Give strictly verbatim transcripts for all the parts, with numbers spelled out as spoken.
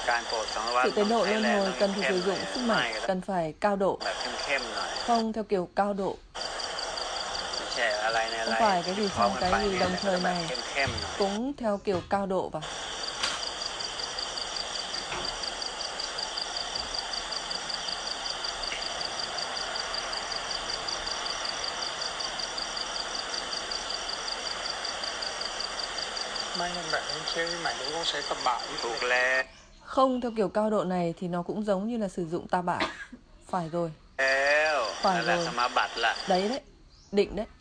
Sự tế độ luân hồi cần phải sử dụng sức mạnh, cần phải cao độ, không theo kiểu cao độ. Không phải cái gì xong cái gì đồng thời này, cũng theo kiểu cao độ vào. Không theo kiểu cao độ này thì nó cũng giống như là sử dụng ta bạ. Phải rồi. Phải rồi. Đấy đấy. Định đấy.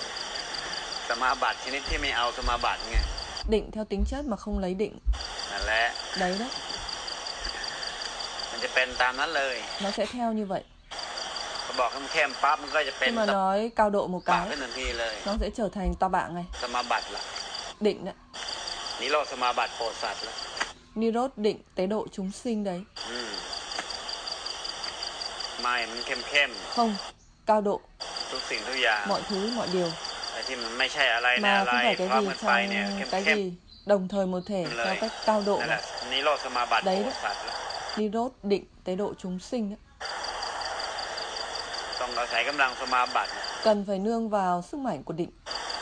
Định theo tính chất mà không lấy định. Đấy đấy. Nó sẽ theo như vậy. Khi mà nói cao độ một cái, nó sẽ trở thành ta bạ ngay. Định đấy. Nirod định tế độ chúng sinh đấy. Không, cao độ. Mọi thứ, mọi điều. Mà không phải cái gì trong cái gì đồng thời một thể theo cách cao độ mà. Đấy đấy. Nirod định tế độ chúng sinh đấy. Cần phải nương vào sức mạnh của định.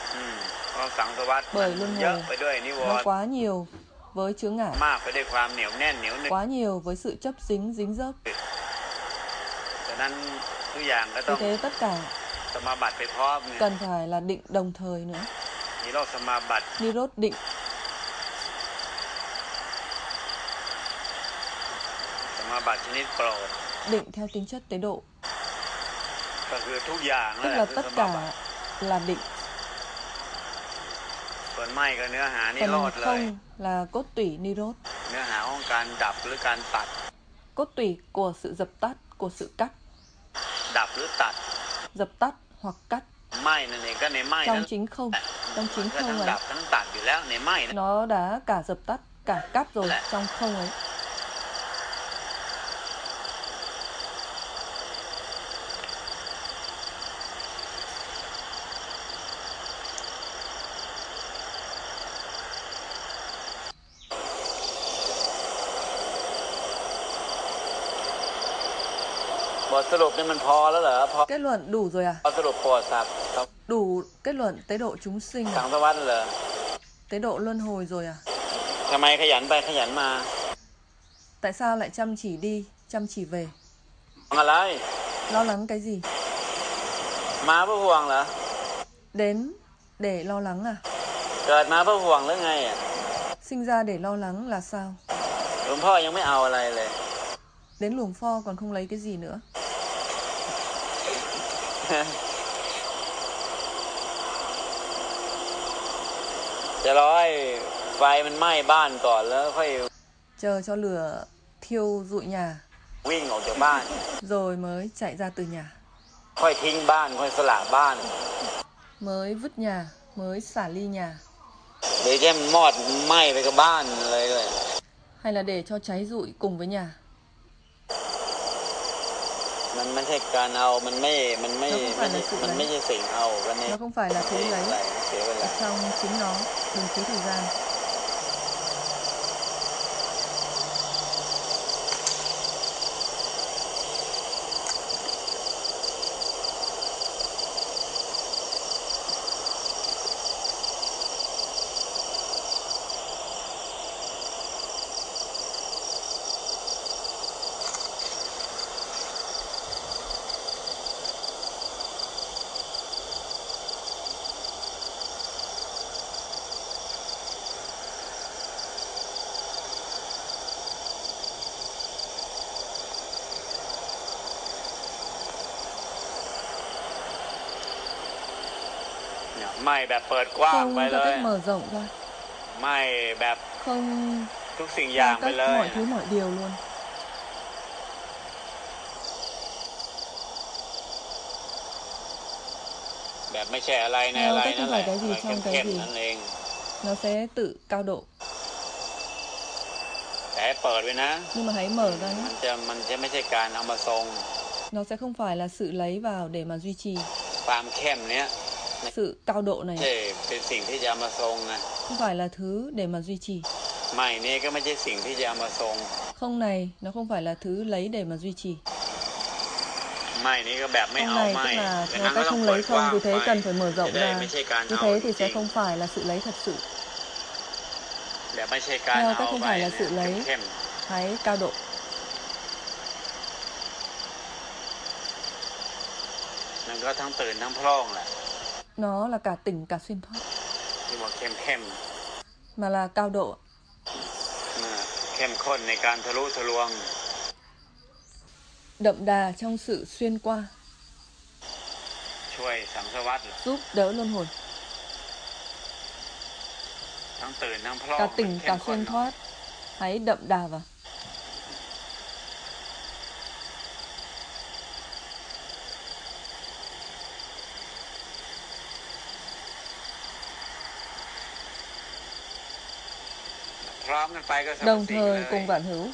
Bởi luân hồi nó quá nhiều với chướng ngại, quá nhiều với sự chấp dính dính dấp. Vì thế tất cả cần phải là định đồng thời nữa. Nirod định. Định theo tính chất tế độ. Tức là tất cả là định. Phần không là cốt tủy Nirod. Cốt tủy của sự dập tắt, của sự cắt. Dập tắt hoặc cắt. Trong chính không, trong chính không ấy, nó đã cả dập tắt, cả cắt rồi trong không ấy. Kết luận đủ rồi à? Đủ kết luận tế độ chúng sinh à? Tế độ luân hồi rồi à? Tại sao lại chăm chỉ đi, chăm chỉ về? Lo lắng cái gì? Đến để lo lắng à? Sinh ra để lo lắng là sao? Đến Luồng Pho còn không lấy cái gì nữa. Chờ cho lửa thiêu rụi nhà, rồi mới chạy ra từ nhà. Mới vứt nhà, mới xả ly nhà. Hay là để cho cháy rụi cùng với nhà. Nó không phải là sự lấy. Nó không phải là thứ lấy. Ở trong chính nó, đừng phí thời gian. Không theo cách mở rộng ra. Không theo cách mọi thứ mọi điều luôn. Theo cách không phải cái gì trong cái gì. Nó sẽ tự cao độ. Nhưng mà hãy mở ra nhé. Nó sẽ không phải là sự lấy vào để mà duy trì. Sự cao độ này không phải là thứ để mà duy trì. Không này nó không phải là thứ lấy để mà duy trì. Không này tức là theo cách không lấy không, vì thế cần phải mở rộng ra. Như thế thì sẽ không phải là sự lấy thật sự. Theo cách không phải là sự lấy, hãy cao độ. Nó là cả tỉnh cả xuyên thoát. Mà là cao độ. Đậm đà trong sự xuyên qua. Giúp đỡ luân hồi. Cả tỉnh cả xuyên thoát. Hãy đậm đà vào. Đồng thời cùng vạn hữu.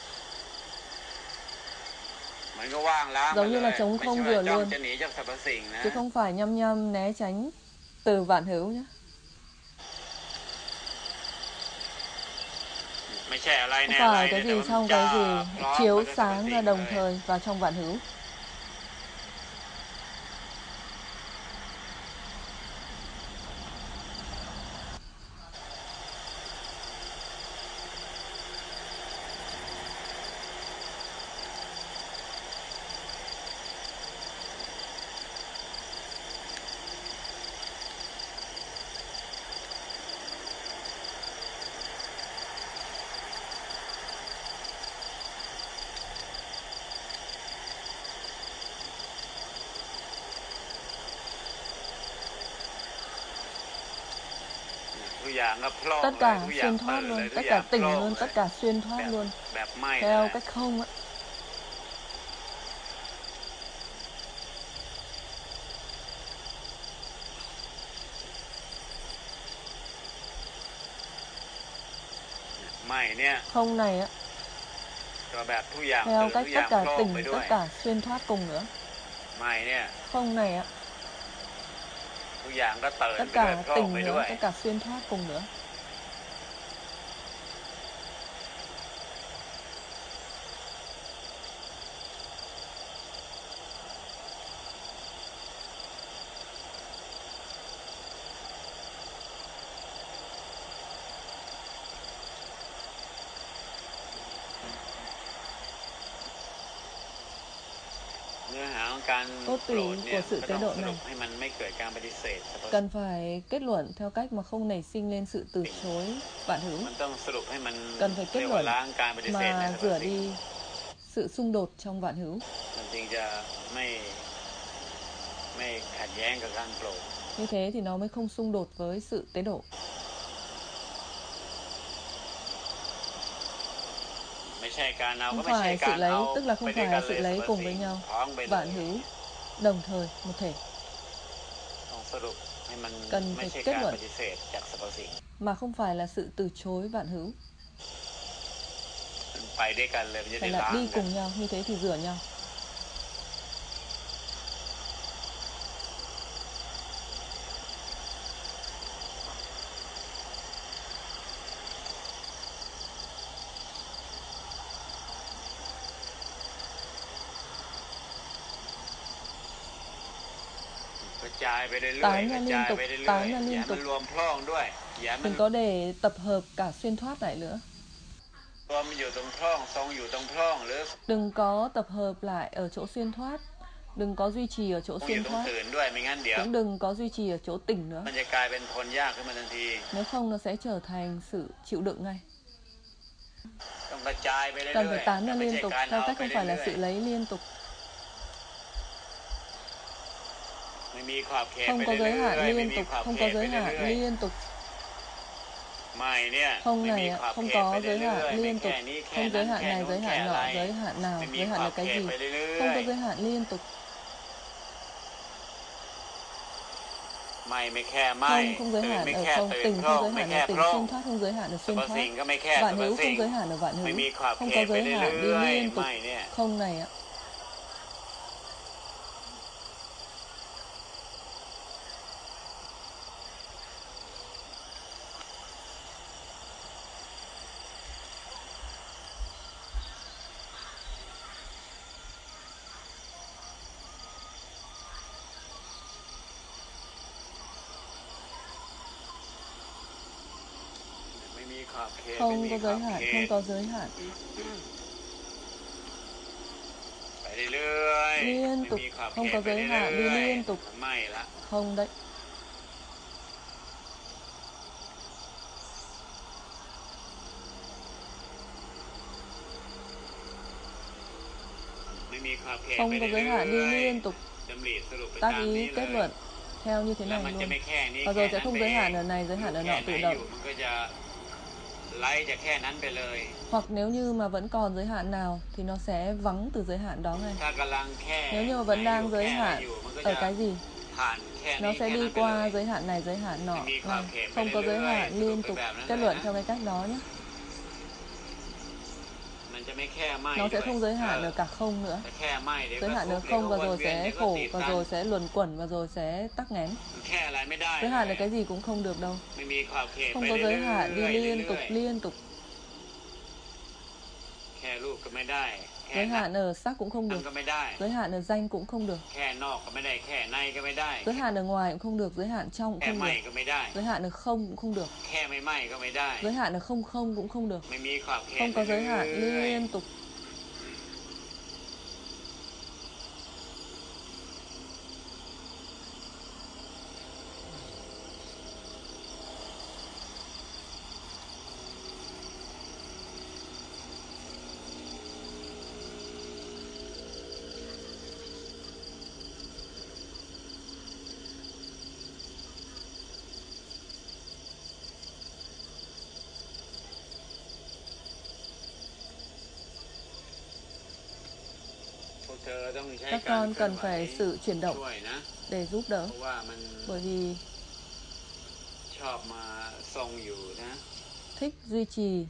Giống như là trống không vừa luôn, chứ không phải nhăm nhăm né tránh từ vạn hữu nhé. Không phải cái gì trong cái gì, chiếu sáng ra đồng thời vào trong vạn hữu. Tất cả xuyên thoát luôn, tất cả tỉnh luôn, tất cả xuyên thoát luôn. Theo cách không á. Không này á. Theo cách tất cả tỉnh, tất cả xuyên thoát cùng nữa. Không này á. Tất cả tỉnh nữa, tất cả xuyên thoát cùng nữa. Cốt tủy của sự tế độ này cần phải kết luận theo cách mà không nảy sinh lên sự từ chối vạn hữu. Cần phải kết luận mà rửa đi sự xung đột trong vạn hữu. Như thế thì nó mới không xung đột với sự tế độ. Không phải sự lấy, tức là không phải sự lấy cùng với nhau. Vạn hữu đồng thời một thể. Cần phải kết luận mà không phải là sự từ chối vạn hữu. Phải là đi cùng nhau, như thế thì rửa nhau. Tán ra liên tục, tán ra liên tục. Đừng có để tập hợp cả xuyên thoát lại nữa. Đừng có tập hợp lại ở chỗ xuyên thoát. Đừng có duy trì ở chỗ xuyên thoát. Cũng đừng có duy trì ở chỗ tỉnh nữa. Nếu không nó sẽ trở thành sự chịu đựng ngay. Cần phải tán ra liên tục, theo cách không phải là sự lấy liên tục. Không có giới hạn liên tục, không có giới hạn liên tục. Không này ạ, không có giới hạn liên tục. Không giới hạn này, giới hạn nọ, giới hạn nào, giới hạn là cái gì. Không có giới hạn liên tục. Không, không giới hạn ở không, tình không giới hạn ở tình, xuyên thoát không giới hạn ở xuyên thoát. Vạn hữu không giới hạn ở vạn hữu. Không có giới hạn đi liên tục. Không này ạ. không có giới hạn, không có giới hạn. Liên tục, không có giới hạn, đi liên tục. Không đấy. Không có giới hạn, đi liên tục. Tác ý kết luận theo như thế này luôn. Và rồi sẽ không giới hạn ở này, giới hạn ở nọ tự động. Hoặc nếu như mà vẫn còn giới hạn nào thì nó sẽ vắng từ giới hạn đó ngay. Nếu như mà vẫn đang giới hạn ở cái gì, nó sẽ đi qua giới hạn này, giới hạn nọ này. Không có giới hạn, liên tục kết luận theo cái cách đó nhé. Nó sẽ không giới hạn ở cả không nữa. Giới hạn ở không và rồi sẽ khổ, và rồi sẽ luẩn quẩn, và rồi sẽ tắc nghẽn. Giới hạn ở cái gì cũng không được đâu. Không có giới hạn, đi liên tục, liên tục. Giới hạn ở sắc cũng không được. Giới hạn ở danh cũng không được. Giới hạn ở ngoài cũng không được. Giới hạn trong cũng không được. Giới hạn ở không cũng không được. Giới hạn ở không không cũng không được. Không có giới hạn, liên tục. Các con cần phải sự chuyển động để giúp đỡ. Bởi vì thích duy trì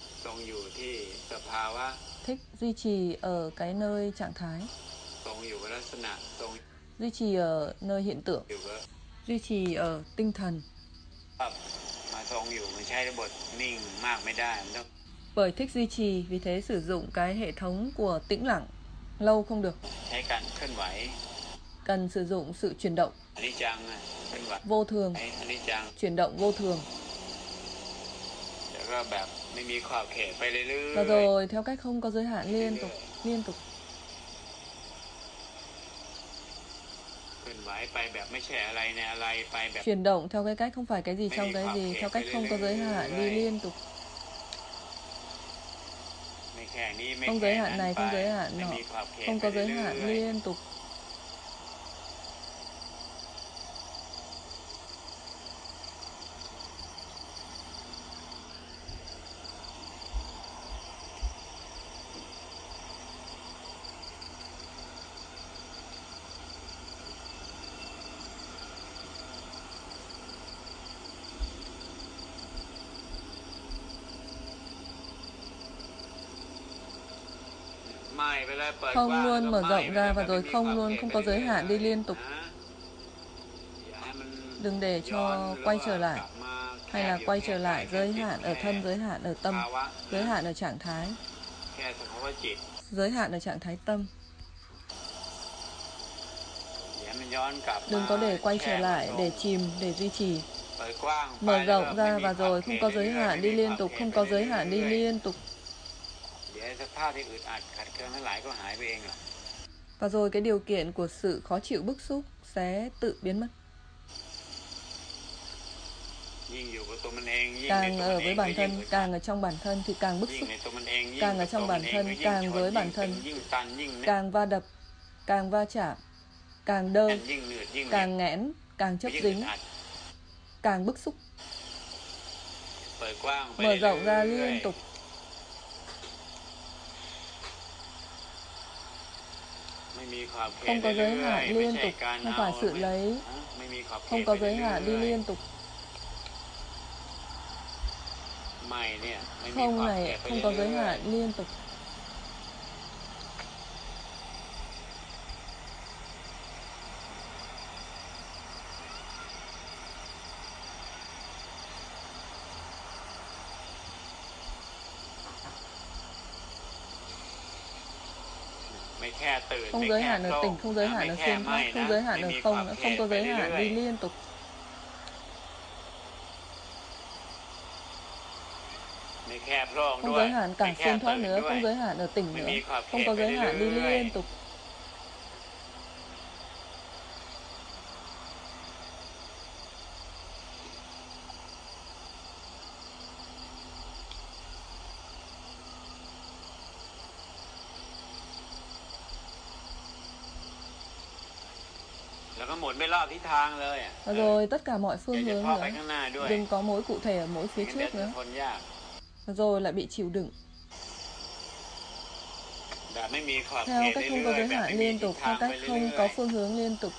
thích duy trì ở cái nơi trạng thái, duy trì ở nơi hiện tượng, duy trì ở tinh thần. Bởi thích duy trì, vì thế sử dụng cái hệ thống của tĩnh lặng lâu không được. Cần sử dụng sự chuyển động vô thường, chuyển động vô thường. Và rồi theo cách không có giới hạn, liên tục, liên tục. Chuyển động theo cái cách không phải cái gì trong cái gì, theo cách không có giới hạn, đi liên tục. Không giới hạn này, không giới hạn nọ, không có giới hạn, liên tục. Không luôn mở rộng ra và rồi không luôn không có giới hạn, đi liên tục. Đừng để cho quay trở lại, hay là quay trở lại giới hạn ở thân, giới hạn ở tâm, giới hạn ở trạng thái, giới hạn ở trạng thái tâm. Đừng có để quay trở lại, để chìm, để duy trì. Mở rộng ra và rồi không có giới hạn, đi liên tục, không có giới hạn, đi liên tục. Và rồi cái điều kiện của sự khó chịu bức xúc sẽ tự biến mất. Càng ở với bản thân, càng ở trong bản thân thì càng bức xúc. Càng ở trong bản thân, càng với bản thân, càng va đập, càng va chạm, càng đơ, càng nghẽn, càng chấp dính, càng bức xúc. Mở rộng ra liên tục. Không có giới hạn, liên tục, không phải sự lấy. Không có giới hạn, đi liên tục. Không này, không có giới hạn, liên tục. Không giới hạn ở tỉnh, không giới hạn ở xuyên thoát, không giới hạn ở không nữa, không có giới hạn, đi liên tục. hạn cả xuyên thoát nữa, không giới hạn ở tỉnh nữa, không có giới hạn đi liên tục. Và rồi tất cả mọi phương hướng nữa, đừng có mối cụ thể ở mỗi phía trước nữa. Và rồi lại bị chịu đựng. Theo cách không có giới hạn liên tục, theo cách không có phương hướng liên tục.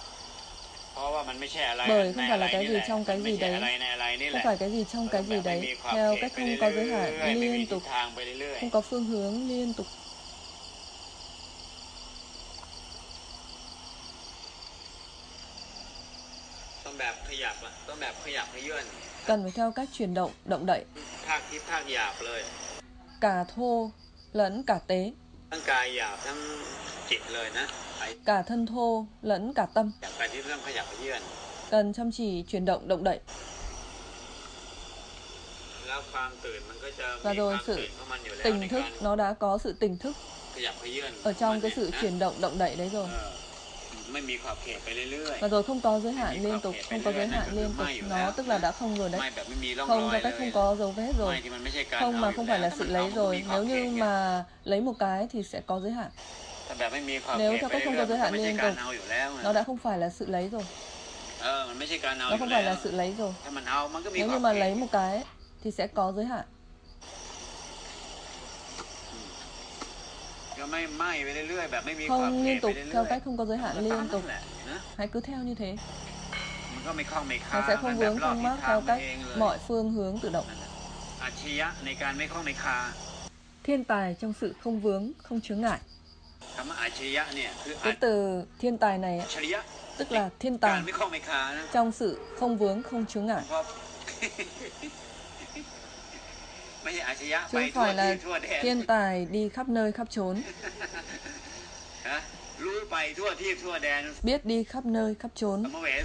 Bởi không phải là cái gì trong cái gì đấy, không phải cái gì trong cái gì đấy, theo cách không có giới hạn liên tục, không có phương hướng liên tục. Cần phải theo cách chuyển động, động đậy. Cả thô lẫn cả tế. Cả thân thô lẫn cả tâm. Cần chăm chỉ chuyển động, động đậy. Và rồi sự tỉnh thức, nó đã có sự tỉnh thức ở trong cái sự chuyển động, động đậy đấy rồi. Và rồi không có giới hạn liên tục, không có giới hạn liên tục, nó tức là đã không rồi đấy. Không theo cách không có dấu vết rồi. Không mà không phải là sự lấy rồi. Nếu như mà lấy một cái thì sẽ có giới hạn. Nếu theo cách không có giới hạn liên tục, nó đã không phải là sự lấy rồi. Nó không phải là sự lấy rồi. Nếu như mà lấy một cái thì sẽ có giới hạn. Không liên tục, theo cách không có giới hạn liên tục. Hãy cứ theo như thế. Nó sẽ không vướng, không mắc theo cách mọi phương hướng tự động. Thiên tài trong sự không vướng, không chướng ngại. Cái từ thiên tài này tức là thiên tài trong sự không vướng, không chướng ngại. Chứ không phải là thiên tài đi khắp nơi khắp chốn, biết đi khắp nơi khắp chốn,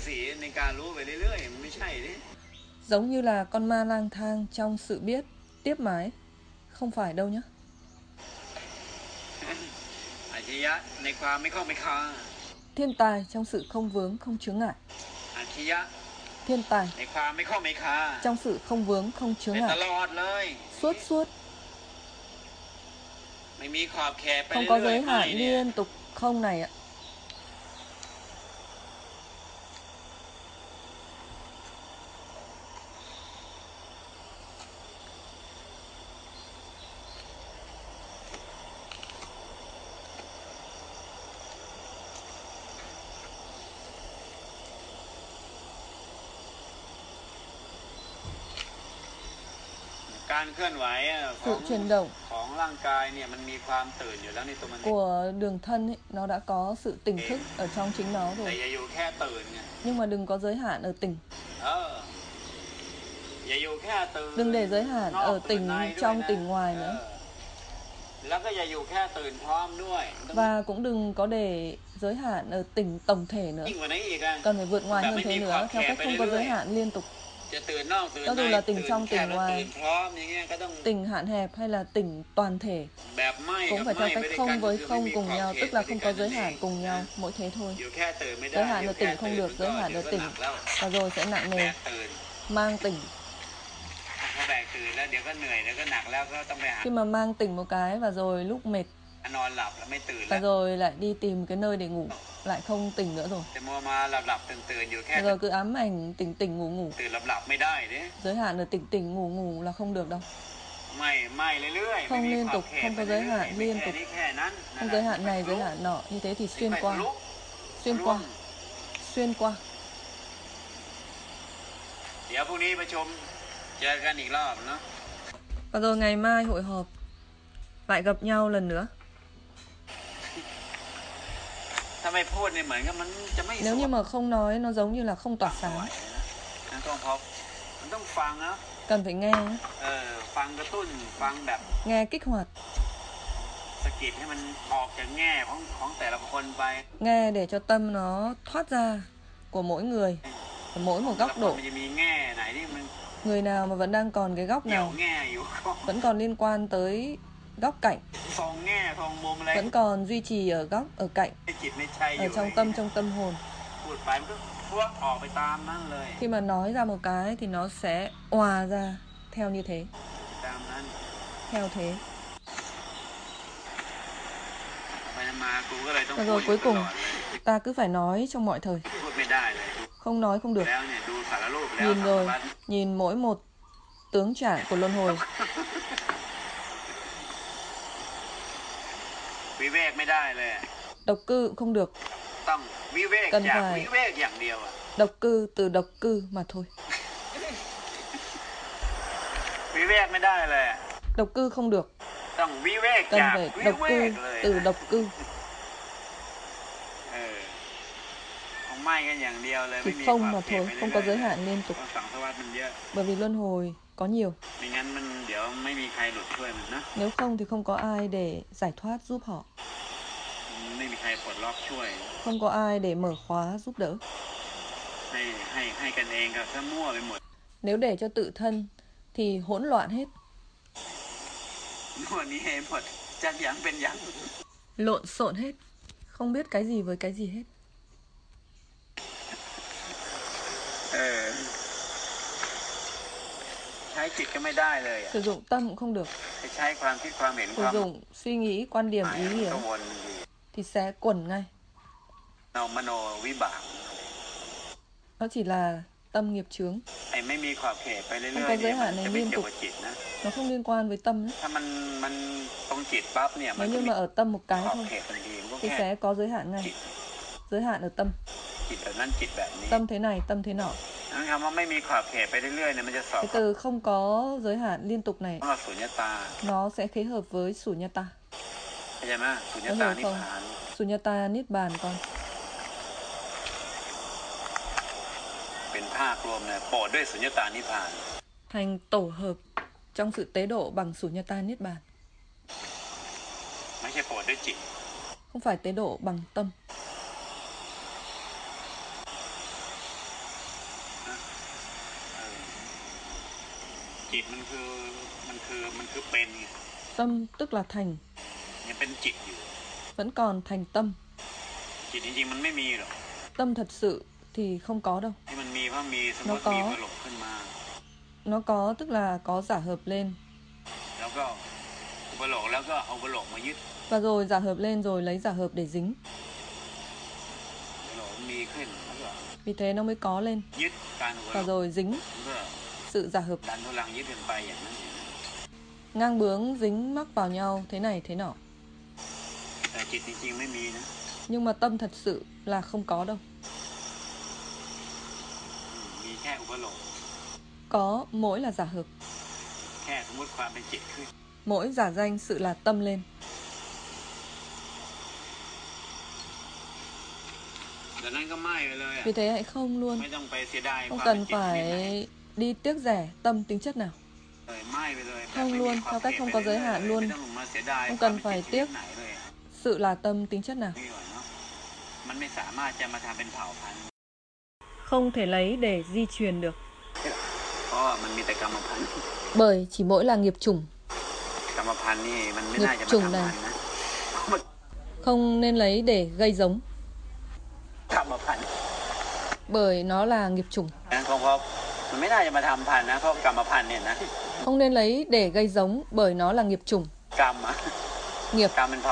giống như là con ma lang thang trong sự biết tiếp mãi. Không phải đâu nhé. Thiên tài trong sự không vướng, không chướng ngại. Thiên tài trong sự không vướng, không chướng ngại, suốt suốt, không có giới hạn liên tục. Không này ạ. Sự chuyển động của đường thân ấy, nó đã có sự tỉnh thức ở trong chính nó rồi. Nhưng mà đừng có giới hạn ở tỉnh. Đừng để giới hạn ở tỉnh trong, tỉnh ngoài nữa. Và cũng đừng có để giới hạn ở tỉnh tổng thể nữa. Cần phải vượt ngoài hơn thế nữa, theo cách không có giới hạn liên tục. Cho dù là tỉnh trong, tỉnh ngoài, tỉnh hạn hẹp hay là tỉnh toàn thể, cũng phải theo cách không với không cùng nhau, tức là không có giới hạn cùng nhau, mỗi thế thôi. Giới hạn ở tỉnh không được, giới hạn ở tỉnh, và rồi sẽ nặng nề, mang tỉnh. Khi mà mang tỉnh một cái và rồi lúc mệt, và rồi lại đi tìm cái nơi để ngủ, lại không tỉnh nữa rồi. Rồi cứ ám ảnh tỉnh tỉnh ngủ ngủ. Giới hạn ở tỉnh tỉnh ngủ ngủ là không được đâu. Không liên tục, không có giới hạn liên tục. Không giới hạn này, giới hạn nọ. Như thế thì xuyên qua, xuyên qua, xuyên qua. Và rồi ngày mai hội họp, lại gặp nhau lần nữa. Nếu như mà không nói, nó giống như là không tỏa sáng. Cần phải nghe. Nghe kích hoạt. Nghe để cho tâm nó thoát ra của mỗi người, của mỗi một góc độ. Người nào mà vẫn đang còn cái góc nào, vẫn còn liên quan tới góc cạnh, vẫn còn duy trì ở góc, ở cạnh, ở trong tâm, trong tâm hồn. Khi mà nói ra một cái thì nó sẽ òa ra theo như thế, theo thế. Và rồi cuối cùng ta cứ phải nói trong mọi thời, không nói không được. Nhìn rồi, nhìn mỗi một tướng trạng của luân hồi. Độc cư cũng không được. Cần phải độc cư, từ độc cư mà thôi. Độc cư không được. Cần phải độc cư, từ độc cư. Chỉ không mà thôi, không có giới hạn liên tục. Bởi vì luân hồi có nhiều. Nếu không thì không có ai để giải thoát giúp họ. Không có ai để mở khóa giúp đỡ. Nếu để cho tự thân thì hỗn loạn hết. Lộn xộn hết. Không biết cái gì với cái gì hết. Sử dụng tâm cũng không được. Sử dụng suy nghĩ, quan điểm, ý nghĩa thì sẽ quẩn ngay. Nó chỉ là tâm nghiệp chướng. Không có giới hạn này liên tục. Nó không liên quan với tâm. Nếu như mà ở tâm một cái thôi thì sẽ có giới hạn ngay. Giới hạn ở tâm. Tâm thế này, tâm thế nọ. Cái từ không có giới hạn liên tục này nó sẽ khế hợp với Sunyata. Có hiểu không? Sunyata Niết Bàn con. Thành tổ hợp trong sự tế độ bằng Sunyata Niết Bàn. Không phải tế độ bằng tâm. Tâm tức là thành. Vẫn còn thành tâm. Tâm thật sự thì không có đâu. Nó có. Nó có tức là có giả hợp lên. Và rồi giả hợp lên rồi lấy giả hợp để dính. Vì thế nó mới có lên. Và rồi dính sự giả hợp. Ngang bướng dính mắc vào nhau thế này thế nọ. Nhưng mà tâm thật sự là không có đâu. Có mỗi là giả hợp. Mỗi giả danh sự là tâm lên. Vì thế hãy không luôn. Không cần phải đi tiếc rẻ tâm tính chất nào. Không luôn, theo cách không có giới hạn luôn. Không cần phải tiếc sự là tâm tính chất nào. Không thể lấy để di truyền được. Bởi chỉ mỗi là nghiệp chủng. Nghiệp chủng này không nên lấy để gây giống. Bởi nó là nghiệp chủng. Không nên lấy để gây giống bởi nó là nghiệp chủng. Nghiệp.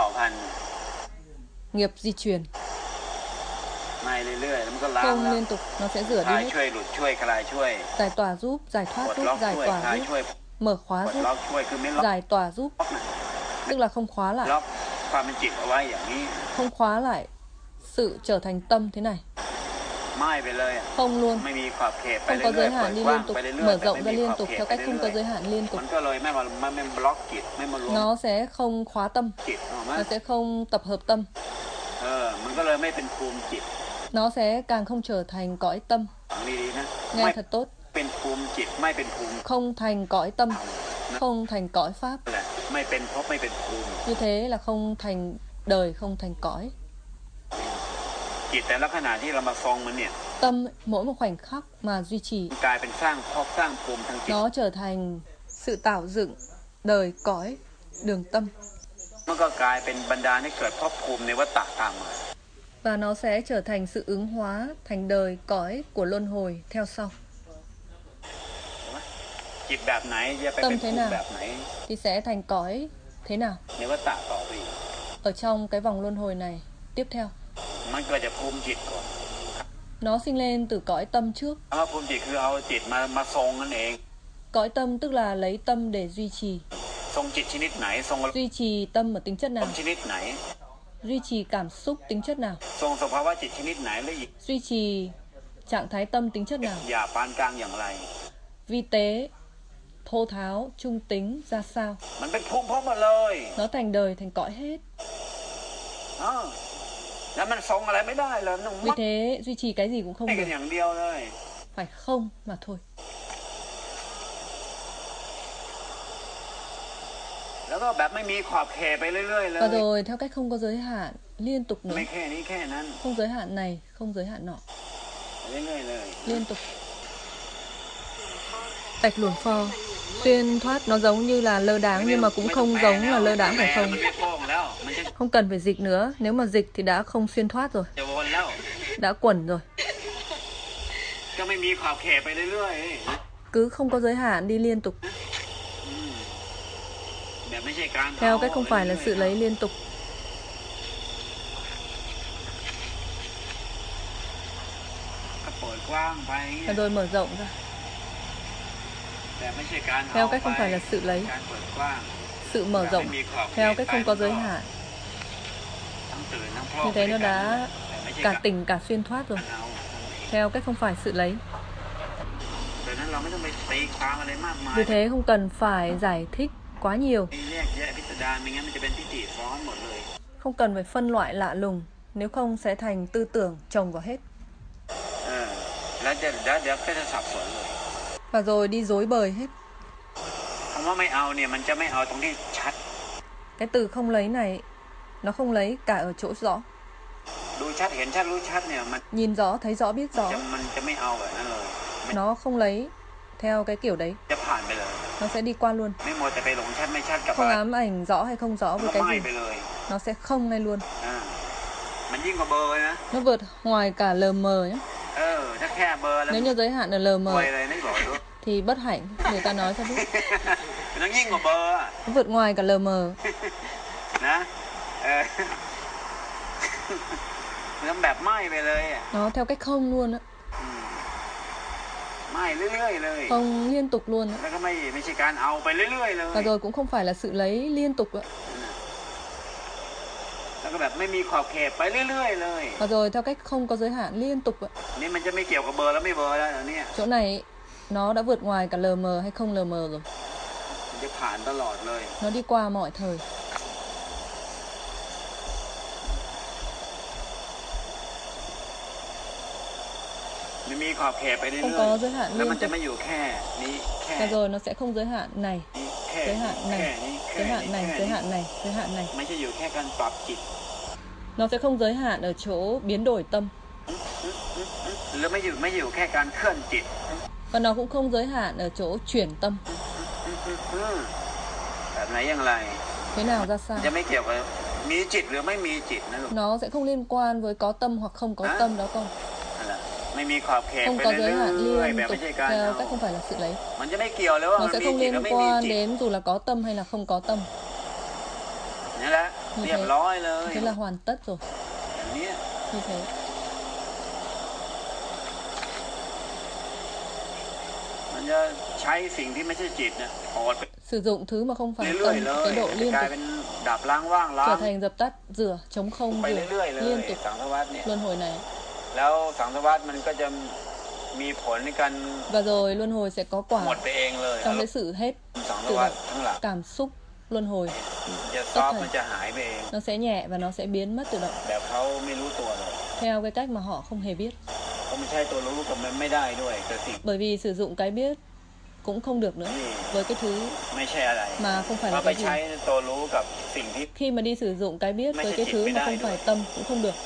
Nghiệp di truyền. Không liên tục, nó sẽ rửa đi hết. Giải tỏa giúp, giải thoát giúp, giải tỏa giúp, mở khóa giúp, giải tỏa giúp. Tức là không khóa lại. Không khóa lại sự trở thành tâm thế này. Không luôn. Không có giới hạn đi liên tục, mở rộng ra liên tục theo cách không có giới hạn liên tục. Nó sẽ không khóa tâm. Nó sẽ không tập hợp tâm. Nó sẽ càng không trở thành cõi tâm. Nghe thật tốt. Không thành cõi tâm. Không thành cõi pháp. Như thế là không thành đời, không thành cõi. Tâm mỗi một khoảnh khắc mà duy trì, nó trở thành sự tạo dựng đời cõi. đường tâm. Và nó sẽ trở thành sự ứng hóa thành đời cõi của luân hồi theo sau. Tâm thế nào thì sẽ thành cõi thế nào ở trong cái vòng luân hồi này tiếp theo. Nó sinh lên từ cõi tâm trước. Cõi tâm tức là lấy tâm để duy trì. Duy trì tâm ở tính chất nào? Duy trì cảm xúc tính chất nào? Duy trì trạng thái tâm tính chất nào? Vi tế, thô tháo, trung tính ra sao? Nó thành đời, thành cõi hết. Vì thế duy trì cái gì cũng không được, phải không mà thôi. Và rồi theo cách không có giới hạn, liên tục nữa. Không giới hạn này, không giới hạn nọ. Liên tục. Tạch luồng pho. Xuyên thoát nó giống như là lơ đãng nhưng mà cũng không giống là lơ đãng, phải không? Không cần phải dịch nữa. Nếu mà dịch thì đã không xuyên thoát rồi, đã quẩn rồi. Cứ không có giới hạn đi liên tục. Theo cách không phải là sự lấy liên tục. Và rồi mở rộng ra. Theo cách không phải là sự lấy, sự mở rộng. Theo cách không có giới hạn. Như thế nó đã cả tỉnh cả xuyên thoát rồi. Theo cách không phải sự lấy. Vì thế không cần phải giải thích quá nhiều. Không cần phải phân loại lạ lùng, nếu không sẽ thành tư tưởng chồng vào hết. Và rồi đi rối bời hết. Cái từ không lấy này, nó không lấy cả ở chỗ rõ. Nhìn rõ, thấy rõ, biết rõ. Nó không lấy theo cái kiểu đấy. Nó sẽ đi qua luôn. Không ám ảnh rõ hay không rõ với cái gì. Nó sẽ không ngay luôn. Nó vượt ngoài cả lờ mờ nhé. Nếu như giới hạn ở lờ mờ thì bất hạnh, người ta nói cho biết. Nó vượt ngoài cả lờ mờ. Nó theo cách không luôn á. Không liên tục luôn á. Và rồi cũng không phải là sự lấy liên tục nữa. Và rồi theo cách không có giới hạn liên tục ạ. Chỗ này nó đã vượt ngoài cả lờ mờ hay không lờ mờ rồi. Nó đi qua mọi thời. Không có giới hạn liên tục. Và rồi nó sẽ không giới hạn này, giới hạn này, giới hạn này, giới hạn này, giới hạn này. Nó sẽ không giới hạn ở chỗ biến đổi tâm. Và nó cũng không giới hạn ở chỗ chuyển tâm. Thế nào ra sao? Nó sẽ không liên quan với có tâm hoặc không có tâm đó con. Không có giới hạn liên tục theo cách không phải là sự lấy. Nó sẽ không liên quan đến dù là có tâm hay là không có tâm. Như thế, thế là hoàn tất rồi. Như thế. Sử dụng thứ mà không phải tâm, cái độ liên tục, trở thành dập tắt, rửa, chống không, rửa, liên tục, luân hồi này. Và rồi luân hồi sẽ có quả trong cái sự hết tự động, cảm xúc luân hồi. Nó sẽ nhẹ và nó sẽ biến mất tự động. Theo cái cách mà họ không hề biết. Bởi vì sử dụng cái biết cũng không được nữa với cái thứ mà không phải là cái gì. Khi mà đi sử dụng cái biết với cái thứ mà không phải tâm cũng không được.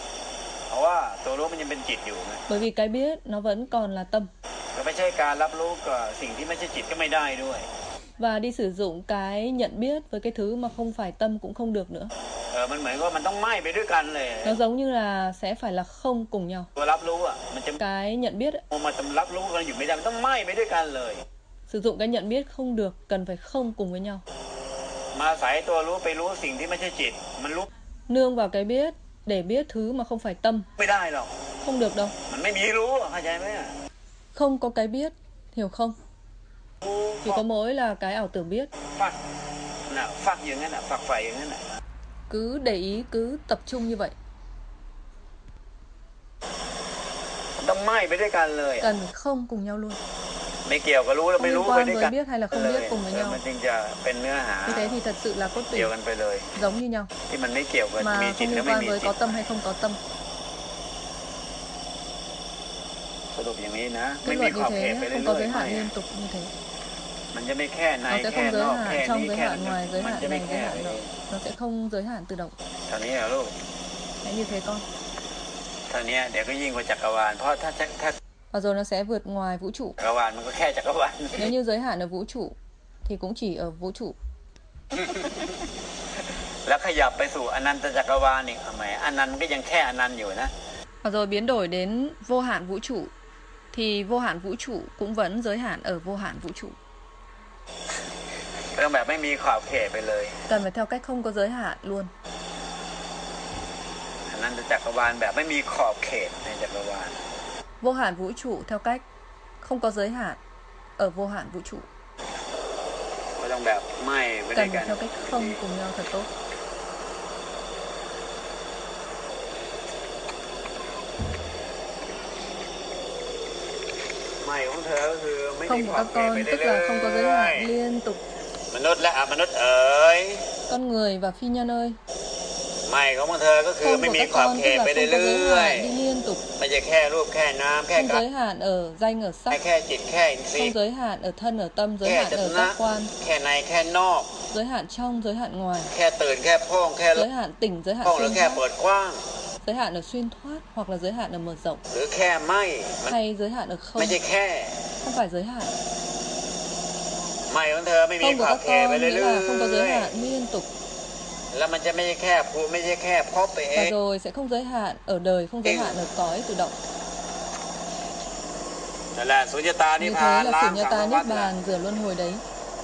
Bởi vì cái biết nó vẫn còn là tâm. Và đi sử dụng cái nhận biết với cái thứ mà không phải tâm cũng không được nữa. Ờ,มันเหมือนว่ามันต้องไหม้ไปด้วยกันเลย Nó giống như là sẽ phải là không cùng nhau. ตัวรับรู้อ่ะมันจะ Cái nhận biết ấy, มันจะรับรู้กันอยู่ไม่ได้มันต้องไหม้ไปด้วยกันเลย sử dụng cái nhận biết không được, cần phải không cùng với nhau. มาอาศัยตัวรู้ไปรู้สิ่งที่ไม่ใช่จิตมันรู้ Nương vào cái biết để biết thứ mà không phải tâm. ไม่ได้หรอก Không được đâu. มันไม่มีรู้เข้าใจไหม Không có cái biết, hiểu không? Chỉ có mỗi là cái ảo tưởng biết. ฝักน่ะฝักอย่างนั้นน่ะฝักใฝ่อย่างนั้นน่ะ Cứ để ý, cứ tập trung như vậy. ต้องไหม้ไปด้วยกันเลย Cần không cùng nhau luôn. ไม่เกี่ยวกับรู้แล้ว Không ไม่ liên รู้ไป quan ด้วย với กัน biết hay là không biết cùng với เออ nhau. มันจึงจะเป็นเนื้อหา Như thế thì thật sự là cốt เกี่ยว tủy, กันไปเลย giống như nhau. ที่มันไม่เกี่ยวกับ Mà มีจิต không หรือ liên ไม่ quan มี với จิ có ต tâm hay không có tâm. สรุปอย่างนี้นะ Kết ไม่มี luận ข như อบเขต thế, ไปเรื่ không có อย giới ๆไม่ hạn liên tục như thế. มันจะไม่แค่ใน Nó sẽ แค่ không น giới อกแค่ hạn trong นี้ giới แค่ hạn นั้น ngoài giới มัน hạn จะไม่ này แค่ giới hạn นี้ nọ. Nó sẽ không giới hạn tự động. เท่านี้เหรอลูก Hãy như thế con. เท่านี้เดี๋ยวก็ยิ่งกว่าจักรวาลเพราะถ้าถ้า Và rồi nó sẽ vượt ngoài vũ trụ. จักรวาลมันก็แค่จักรวาล Nếu như giới hạn ở vũ trụ thì cũng chỉ ở vũ trụ. แล้วขยับไปสู่อนันตจักรวาลอีกทำไมอนันต์มันก็ยังแค่อนันต์อยู่นะ Và rồi biến đổi đến vô hạn vũ trụ thì vô hạn vũ trụ cũng vẫn giới hạn ở vô hạn vũ trụ. ต้องแบบไม่มีขอบเขตไปเลย Cần phải theo cách không có giới hạn luôn. อนันตจักรวาลแบบไม่มีขอบเขตในจักรวาล Vô hạn vũ trụ theo cách không có giới hạn ở vô hạn vũ trụ. ก็ต้องแบบไม่ไม่ได้ Cần กั phải น theo cách không cùng nhau thật tốt. ไม่ของเธอก็คือไม่มี Không ข của อบ các เขตไป con เรื่ tức là không có giới อย hạn liên tục. ๆมนุษย์และอมนุษย์เอ๋ย Con người và phi nhân ơi. ไม่ของเธอก็คือ Không ไม่ của มี các ขอบ con เข tức ต là ไป không có เรื่ giới อย hạn đi liên tục. ๆไม่ใช่แค่รูปแค่น้ำแค่ Không กาย giới hạn ở danh ở sắc. แค่จิตแค่อินทรี Không ย์ giới hạn ở thân ở tâm, giới แค่ hạn จ ở ตนะ giác quan. แค่ในแค่นอก Giới hạn trong, giới hạn ngoài. แค่ตื่นแค่โพ่งแค่ลุ Giới ก hạn tỉnh, giới hạn โพ่งหรือ xuyên แค่ thoát. เปิดกว้าง Giới hạn ở xuyên thoát hoặc là giới hạn ở mở rộng. หรือแค่ไม่มัน Hay giới hạn ở ไม่ không. ใช่แค่ Không phải giới hạn. ไม่ของเธอไม่มี Không ข của อบ các เขตไป con เรื่ nghĩa อย là không có giới hạn ๆ liên tục. แล้วมันจะไม่ใช่แค่ภูไม่ใช่แค่พบไปเอ Và ง rồi sẽ không giới hạn ở đời, không giới hạn ở cõi tự động. นั่นแหละสุญญตานิ Như พพาน thế là ล้าง suy สัง ta วัฏ niết bàn rửa luân hồi đấy.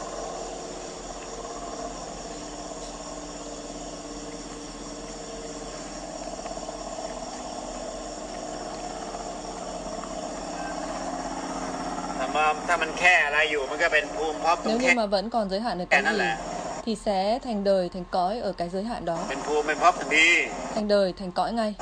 ถ้ามันถ้ามันแค่อะไรอยู่มันก็เป็นภูมิภพตรง Nếu แค่ như mà vẫn còn giới hạn ở cái gì thì sẽ thành đời, thành cõi ở cái giới hạn đó. เป็นภูมิเป็นภพทันที Thành đời, thành cõi ngay.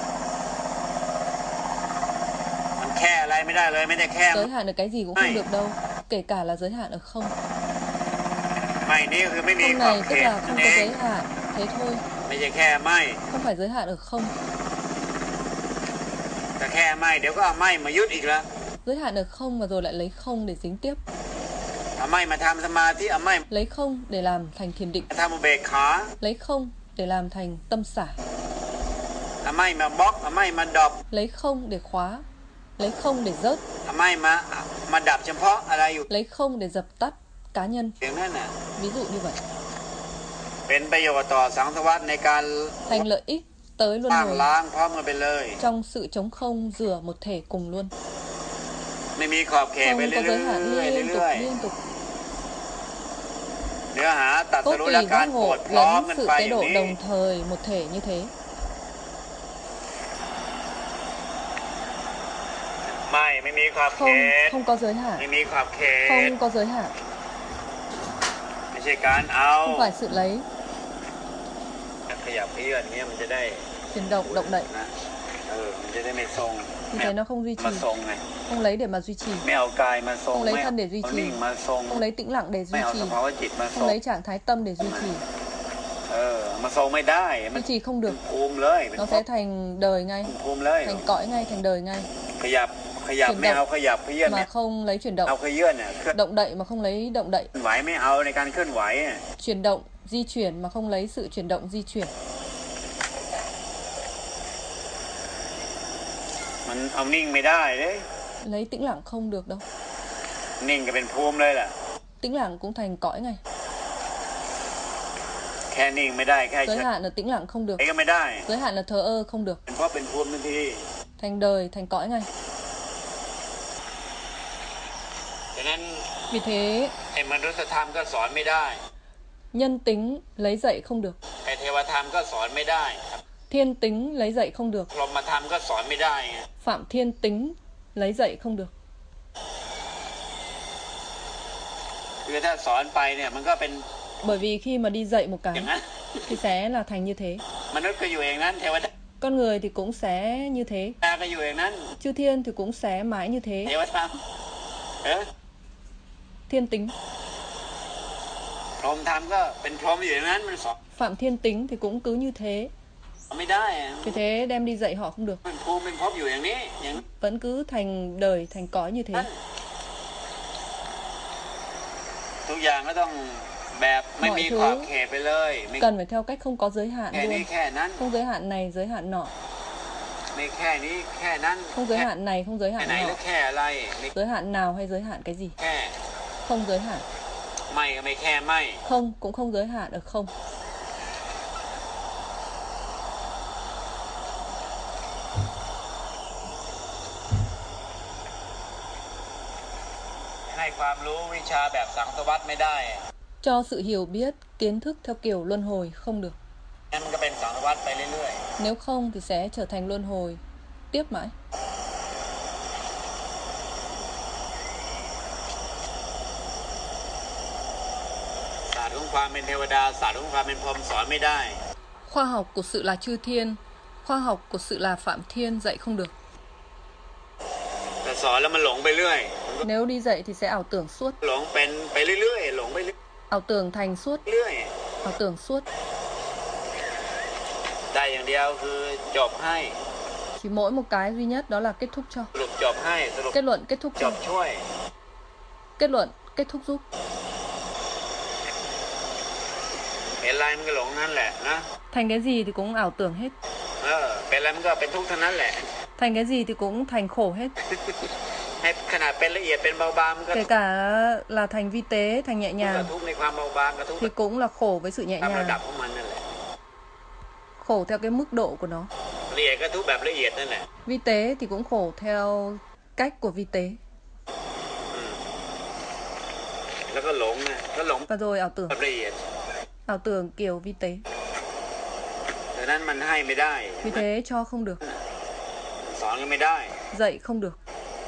มันแค่อะไรไม่ได้เลยไม่ได้แค่ Giới hạn ở cái gì cũng không được đâu. Kể cả là giới hạn ở không. ไม่นี่คือไม่มี Không ขอบ này เข tức ต là นั่ không น có เอง giới hạn. Thế thôi. ไม่ใช่แค่ไม่ Không phải giới hạn ở không. แต่แค่ไม่เดี๋ยวก็เอาไม่มายึดอีกแล้ว Giới hạn ở không và rồi lại lấy không để dính tiếp. เอาไม่มาทำสมาธิเอาไม่ Lấy không để làm thành thiền định. มาทำอุเบกขา Lấy không để làm thành tâm xả. เอาไม่มาบล็อกเอาไม่มาดับ Lấy không để khóa. Lấy không để rớt. เอาไม่มามาดับเฉพาะอะไรอยู่ Lấy không để dập tắt cá nhân. อย่างนั้นน่ะ Ví dụ như vậy. เป็นประโยชน์ต่อสังสารวัฏในการ Thành lợi ích tới luân ล้าง hồi. ล้างพร้อมกันไปเลย Trong sự trống không rửa một thể cùng luôn. ไม่มีขอบเขต Không ไป có เรื่ giới hạn อย liên ๆ tục, เรื่อย liên tục. ๆเนื้อหาตัด Cốt สรุป tùy และการ giác โปร ngộ ดพร้อม lẫn กัน sự ไป tế อย่าง độ นี้ đồng thời một thể như thế. ไม่ไม่มีขอบเข Không, ต không có giới ไม่ hạn. มีขอบเขต Không có giới hạn. ไม่ใช่การเอา Không phải sự lấy. ขยับเยื่อนเนี้ยมันจะได้ Chuyển động, động đậy. นะเออมันจะได้ไม่ทรง Như thế nó không duy มา trì. ทรงไง Không lấy để mà duy trì. ไม่เอากายมาทรง Không lấy ไม่ thân để duy เอา trì. นิ่งมาทรง Không lấy tĩnh lặng để ไม่ duy เอา trì. สภาวะจิตมาทร Không ง lấy trạng thái tâm để duy trì. เออมาทรงไม่ได้มัน Duy trì không được. ภูมิเลยเป็น Nó sẽ thành đời ngay. ภูมิเลย Thành cõi ngay, thành đời ngay. ขยับขยับ Chuyển ไม่เอา động ขยับเยื่อน mà เนี่ย không lấy chuyển เอา động. ขยื่นเนี่ยเคลื่อน Động đậy mà không lấy động đậy. ไหวไม่เอาในการเคลื่อนไหวอ่ะ Chuyển động, di chuyển mà không lấy sự chuyển động di chuyển. มันเอานิ่งไม่ได้เลย Lấy tĩnh lặng không được đâu. นิ่งก็เป็นภูมิเลยแหละ tĩnh lặng cũng thành cõi ngay. แค่นิ่งไม่ได้แค่ Giới hạn là tĩnh lặng không được. ก็ไม่ได้ Giới hạn là thờ ơ không được. เพราะเป็นภูมิทันที Thành đời, thành cõi ngay. ฉะนั้น Vì thế ไอ้มนุษยธรรมก็สอนไม่ได้ nhân tính lấy dạy không được. ไอ้เทวธรรมก็สอนไม่ได้ Thiên tính lấy dạy không được. พรหมธรรมก็สอนไม่ได้ Phạm thiên tính lấy dạy không được. คือถ้าสอนไปเนี่ยมันก็เป็น Bởi vì khi mà đi dạy một cái อย่างนั้น thì sẽ là thành như thế. มนุษย์ก็อยู่อย่างนั้นเทวดา Con người thì cũng sẽ như thế. ก็อยู่อย่างนั้น Chư thiên thì cũng sẽ mãi như เท thế. วธรรมเออ Thiên tính. พรหมธรรมก็เป็นพรหมอยู่อย่างนั้นมันสอน Phạm thiên tính thì cũng cứ như thế. ไม่ได้ Vì thế đem đi dạy họ không được. เป็นภูมิเป็นภพอยู่อย่างนี้อย่าง Vẫn cứ thành đời, thành cõi như thế. ทุกอย่างก็ต้องแบบไม่มีขอบเขตไปเลย Cần phải theo cách không có giới hạn แค่นี้ luôn. แค่นั้น Không giới hạn này, giới hạn nọ. ไม่แค่นี้แค่นั้น Không giới hạn này, không giới แค่ hạn ไหนหรื nọ. อแค่อะไรไม่ Giới hạn nào hay giới hạn cái gì? แค่ Không giới hạn. ไม่ก็ไม่แค่ไม่ Không cũng không giới hạn ở không. ให้ความรู้วิชาแบบสังสวัตไม่ได้ Cho sự hiểu biết, kiến thức theo kiểu luân hồi không được. งั้นมันก็เป็นสังสวัตไปเรื่อย Nếu không thì sẽ trở thành luân hồi tiếp mãi. ๆศาสตร์ของความเป็นเทวดาศาสตร์ของความเป็นพรหมสอนไม่ได้ Khoa học của sự là chư thiên, khoa học của sự là phạm thiên dạy không được. แต่สอนแล้วมันหลงไปเรื่อย Nếu đi dạy thì sẽ ảo tưởng suốt. หลงเป็นไปเรื่อยๆหลงไปเรื่อย Ảo tưởng thành suốt, เรื่อย ảo tưởng suốt. ได้อย่างเดียวคือจบให้ Chỉ mỗi một cái duy nhất đó là kết thúc cho. สรุปจบให้สรุป Kết luận kết thúc จ cho. บช่วย Kết luận kết thúc giúp. เห็นอะไรมันก็หลงนั่นแหละนะ Thành cái gì thì cũng ảo tưởng hết. เออเป็นอะไรมันก็เป็นทุกข์เท่านั้นแหละ Thành cái gì thì cũng thành khổ hết. ให้ขนาดเป็นละเอียดเป็นเบาบางมันก็ Kể cả là thành vi tế, thành nhẹ ก็ nhàng ทุกข์ในความเบาบางก็ทุกข์ thì cũng là khổ với sự nhẹ ตามระดับ nhàng. ของมันนั่นแหละ Khổ theo cái mức độ của nó. ละเอียดก็ทุกข์แบบละเอียดนั่นแหละ Vi tế thì cũng khổ theo cách của vi tế. แล้วก็หลงนะก็หลง Và rồi ảo tưởng, แบบละเอียด ảo tưởng kiểu vi tế. ดังนั้นมันให้ไม่ได้ Vì thế cho không được, สอนก็ไม่ได้ dạy không được.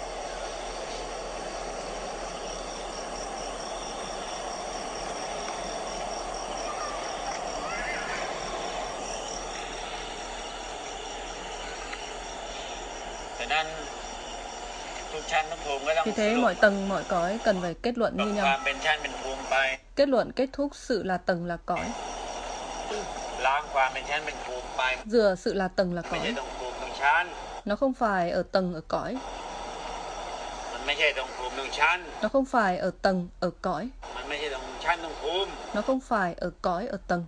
ดังนั้นทุกชั้นทุกภูมิก็ต้อง Vì thế mọi tầng, mọi cõi cần phải kết luận จ như บความ nhau. เป็นชั้นเป็นภูมิไป Kết luận kết thúc sự là tầng là cõi. ล้างความเป็นชั้นเป็นภูมิไป Rửa sự là tầng là ไม่ใช่ cõi. ตรงภูมิตรงชั้น Nó không phải ở tầng ở cõi. มันไม่ใช่ตรงภูมิตรงชั้น Nó không phải ở tầng ở cõi. มันไม่ใช่ตรงชั้นตรงภูมิ Nó không phải ở cõi ở tầng.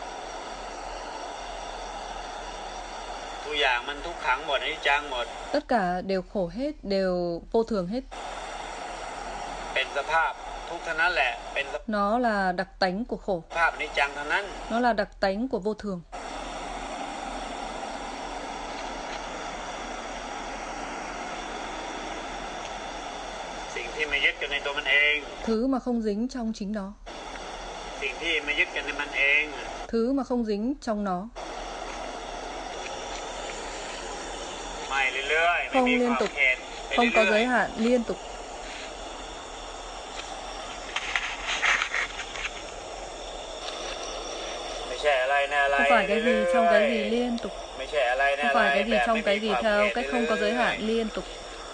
ทุกอย่างมันทุกขังหมดอนิจจังหมด Tất cả đều khổ hết, đều vô thường hết. เป็นสภาพทุกข์เท่านั้นแหละเป็นส Nó là đặc tánh của khổ. ภาพอนิจจังเท่านั้น Nó là đặc tánh của vô thường. สิ่งที่ไม่ยึดกันในตัวมันเอง Thứ mà không dính trong chính nó. สิ่งที่ไม่ยึดกันในมันเอง Thứ mà không dính trong nó. ไม่เรื่อยๆไม่ Không มีข liên อบ tục, เขตไป không có เรื่อย giới hạn, liên tục. ๆไม่ใช่อะไรนะอะไร Không phải cái gì trong cái gì liên tục. ไม่ใช่อะไรนะ Không อะไร phải cái gì แบบ trong ไม่ cái มี gì ขอบ theo เขต cách không có giới hạn, liên tục.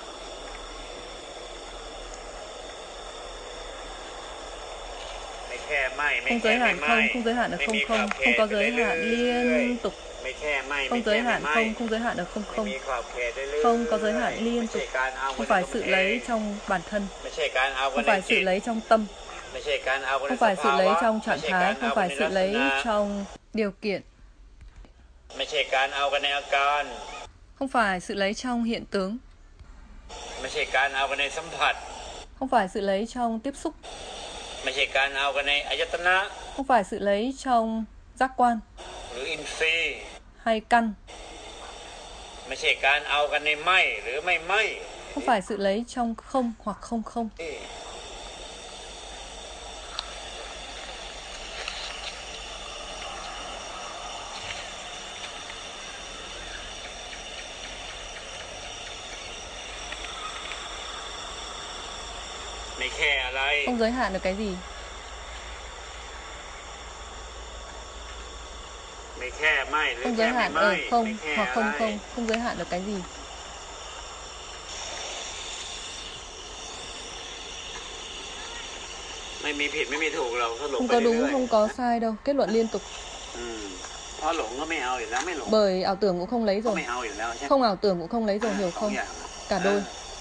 ไม่แค่ไม่ไม่ Không แค่ giới ไม่ hạn ไม่ không, không giới hạn ở ไม่ không มีขอบ không, เข không ต có ไป giới เรื่อย hạn ๆ liên tục. ไม่แค่ไม่ Không ไม่แค่ giới ไม่ hạn ไม่ không, không giới hạn ở không ไม่ không. มีขอบเขตเรื่อยๆ Không có giới hạn liên ไม่ tục. ใช่การเอา Không phải sự lấy trong bản thân. ไม่ใช่การเอา Không phải sự lấy trong tâm. ไม่ใช่การเอา Không phải sự lấy trong trạng ไม่ใช่การ thái. เอา Không phải ใน sự ลักษ lấy ณะ trong điều kiện. ไม่ใช่การเอากันในอาการ Không phải sự lấy trong hiện tướng. ไม่ใช่การเอากันในสัมผัส Không phải sự lấy trong tiếp xúc. Không phải sự lấy trong giác quan hay căn. Không phải sự lấy trong không hoặc không không. Không giới hạn được cái gì. Không giới hạn ở không hoặc không không. Không giới hạn được cái gì. Không có đúng, không có sai đâu. Kết luận liên tục. Bởi ảo tưởng cũng không lấy rồi. Không ảo tưởng cũng không lấy rồi, hiểu không? Cả đôi.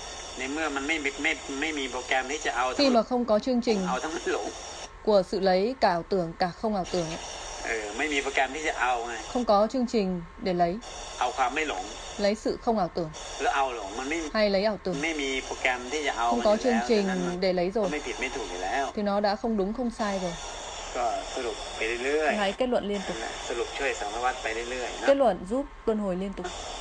Khi mà không có chương trình của sự lấy cả ảo tưởng cả không ảo tưởng ấy. Không có chương trình để lấy. Lấy sự không ảo tưởng hay lấy ảo tưởng. Không có chương trình để lấy rồi thì nó đã không đúng không sai rồi. Hãy kết luận liên tục. Kết luận giúp luân hồi liên tục.